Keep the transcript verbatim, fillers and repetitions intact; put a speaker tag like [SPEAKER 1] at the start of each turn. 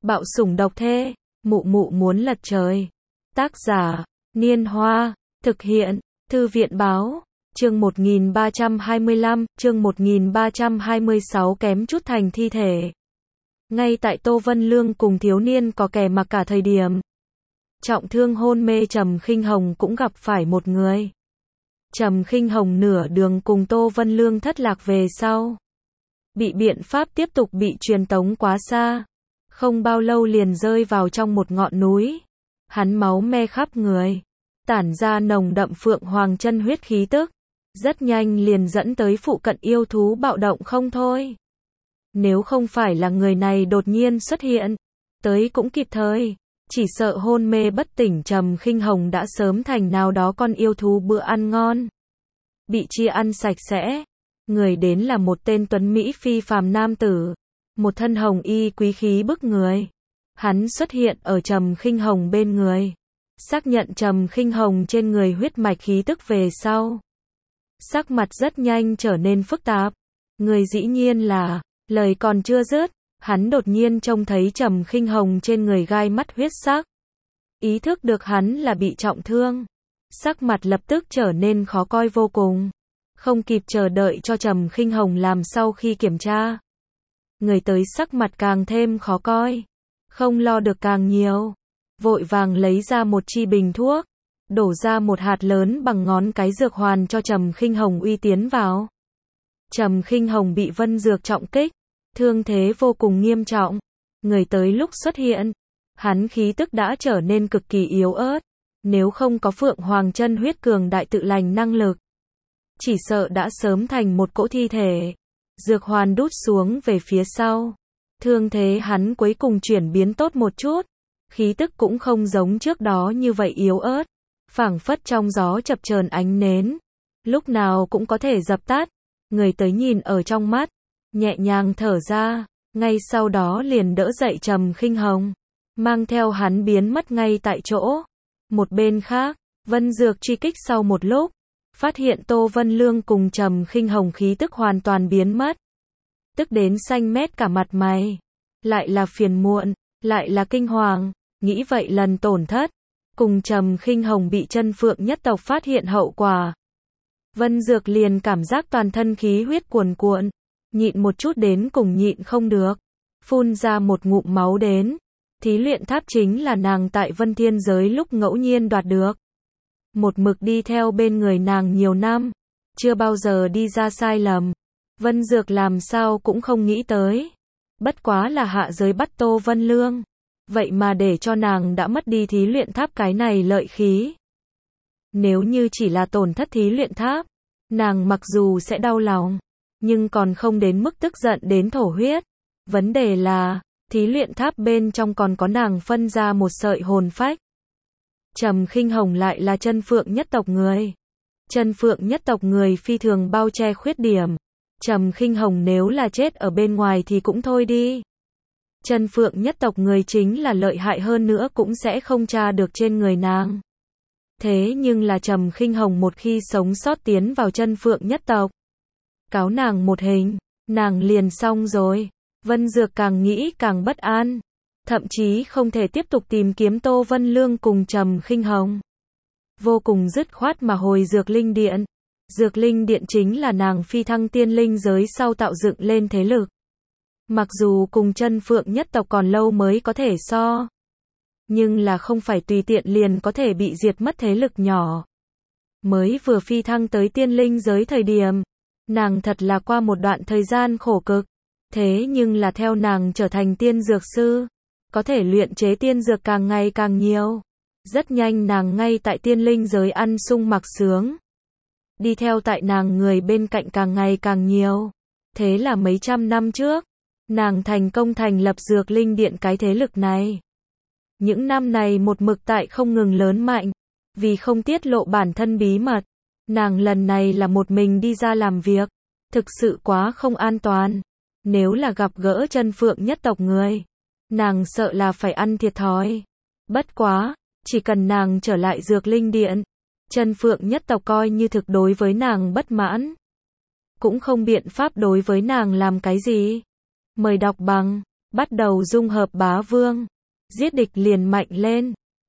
[SPEAKER 1] Bạo sủng độc thê, mụ mụ muốn lật trời. Tác giả, Niên Hoa, thực hiện, Thư viện Báo, chương một nghìn ba trăm hai mươi lăm, chương một nghìn ba trăm hai mươi sáu kém chút thành thi thể. Ngay tại Tô Vân Lương cùng thiếu niên có kẻ mặc cả thời điểm. Trọng thương hôn mê Trầm Khinh Hồng cũng gặp phải một người. Trầm Khinh Hồng nửa đường cùng Tô Vân Lương thất lạc về sau. Bị biện pháp tiếp tục bị truyền tống quá xa. Không bao lâu liền rơi vào trong một ngọn núi. Hắn máu me khắp người. Tản ra nồng đậm phượng hoàng chân huyết khí tức. Rất nhanh liền dẫn tới phụ cận yêu thú bạo động không thôi. Nếu không phải là người này đột nhiên xuất hiện. Tới cũng kịp thời. Chỉ sợ hôn mê bất tỉnh Trầm Khinh Hồng đã sớm thành nào đó con yêu thú bữa ăn ngon. Bị chia ăn sạch sẽ. Người đến là một tên tuấn Mỹ phi phàm nam tử. Một thân hồng y quý khí bức người. Hắn xuất hiện ở Trầm Khinh Hồng bên người. Xác nhận Trầm Khinh Hồng trên người huyết mạch khí tức về sau. Sắc mặt rất nhanh trở nên phức tạp. Người dĩ nhiên là, lời còn chưa dứt, hắn đột nhiên trông thấy Trầm Khinh Hồng trên người gai mắt huyết sắc. Ý thức được hắn là bị trọng thương. Sắc mặt lập tức trở nên khó coi vô cùng. Không kịp chờ đợi cho Trầm Khinh Hồng làm sau khi kiểm tra. Người tới sắc mặt càng thêm khó coi. Không lo được càng nhiều. Vội vàng lấy ra một chi bình thuốc. Đổ ra một hạt lớn bằng ngón cái dược hoàn cho Trầm Khinh Hồng uy tiến vào. Trầm Khinh Hồng bị vân dược trọng kích. Thương thế vô cùng nghiêm trọng. Người tới lúc xuất hiện. Hắn khí tức đã trở nên cực kỳ yếu ớt. Nếu không có phượng hoàng chân huyết cường đại tự lành năng lực. Chỉ sợ đã sớm thành một cỗ thi thể. Dược hoàn đút xuống về phía sau. Thương thế hắn cuối cùng chuyển biến tốt một chút. Khí tức cũng không giống trước đó như vậy yếu ớt. Phảng phất trong gió chập chờn ánh nến. Lúc nào cũng có thể dập tắt. Người tới nhìn ở trong mắt. Nhẹ nhàng thở ra. Ngay sau đó liền đỡ dậy Trầm Khinh Hồng. Mang theo hắn biến mất ngay tại chỗ. Một bên khác, Vân Dược truy kích sau một lúc. Phát hiện Tô Vân Lương cùng Trầm Khinh Hồng khí tức hoàn toàn biến mất. Tức đến xanh mét cả mặt mày. Lại là phiền muộn, lại là kinh hoàng. Nghĩ vậy lần tổn thất. Cùng Trầm Khinh Hồng bị chân phượng nhất tộc phát hiện hậu quả. Vân Dược liền cảm giác toàn thân khí huyết cuồn cuộn. Nhịn một chút đến cùng nhịn không được. Phun ra một ngụm máu đến. Thí luyện tháp chính là nàng tại Vân Thiên giới lúc ngẫu nhiên đoạt được. Một mực đi theo bên người nàng nhiều năm. Chưa bao giờ đi ra sai lầm. Vân Dược làm sao cũng không nghĩ tới. Bất quá là hạ giới bắt Tô Vân Lương. Vậy mà để cho nàng đã mất đi thí luyện tháp cái này lợi khí. Nếu như chỉ là tổn thất thí luyện tháp. Nàng mặc dù sẽ đau lòng. Nhưng còn không đến mức tức giận đến thổ huyết. Vấn đề là, thí luyện tháp bên trong còn có nàng phân ra một sợi hồn phách. Trầm Khinh Hồng lại là chân phượng nhất tộc người. Chân phượng nhất tộc người phi thường bao che khuyết điểm. Trầm Khinh Hồng nếu là chết ở bên ngoài thì cũng thôi đi. Chân phượng nhất tộc người chính là lợi hại hơn nữa cũng sẽ không tra được trên người nàng. Thế nhưng là Trầm Khinh Hồng một khi sống sót tiến vào chân phượng nhất tộc. Cáo nàng một hình, nàng liền xong rồi. Vân Dược càng nghĩ càng bất an. Thậm chí không thể tiếp tục tìm kiếm Tô Vân Lương cùng Trầm Khinh Hồng. Vô cùng dứt khoát mà hồi Dược Linh Điện. Dược Linh Điện chính là nàng phi thăng tiên linh giới sau tạo dựng lên thế lực. Mặc dù cùng chân phượng nhất tộc còn lâu mới có thể so. Nhưng là không phải tùy tiện liền có thể bị diệt mất thế lực nhỏ. Mới vừa phi thăng tới tiên linh giới thời điểm. Nàng thật là qua một đoạn thời gian khổ cực. Thế nhưng là theo nàng trở thành tiên dược sư. Có thể luyện chế tiên dược càng ngày càng nhiều. Rất nhanh nàng ngay tại tiên linh giới ăn sung mặc sướng. Đi theo tại nàng người bên cạnh càng ngày càng nhiều. Thế là mấy trăm năm trước. Nàng thành công thành lập Dược Linh Điện cái thế lực này. Những năm này một mực tại không ngừng lớn mạnh. Vì không tiết lộ bản thân bí mật. Nàng lần này là một mình đi ra làm việc. Thực sự quá không an toàn. Nếu là gặp gỡ chân phượng nhất tộc người. Nàng sợ là phải ăn thiệt thòi. Bất quá, chỉ cần nàng trở lại Dược Linh Điện. Chân phượng nhất tộc coi như thực đối với nàng bất mãn. Cũng không biện pháp đối với nàng làm cái gì. Mời đọc bằng bắt đầu dung hợp bá vương. Giết địch liền mạnh lên.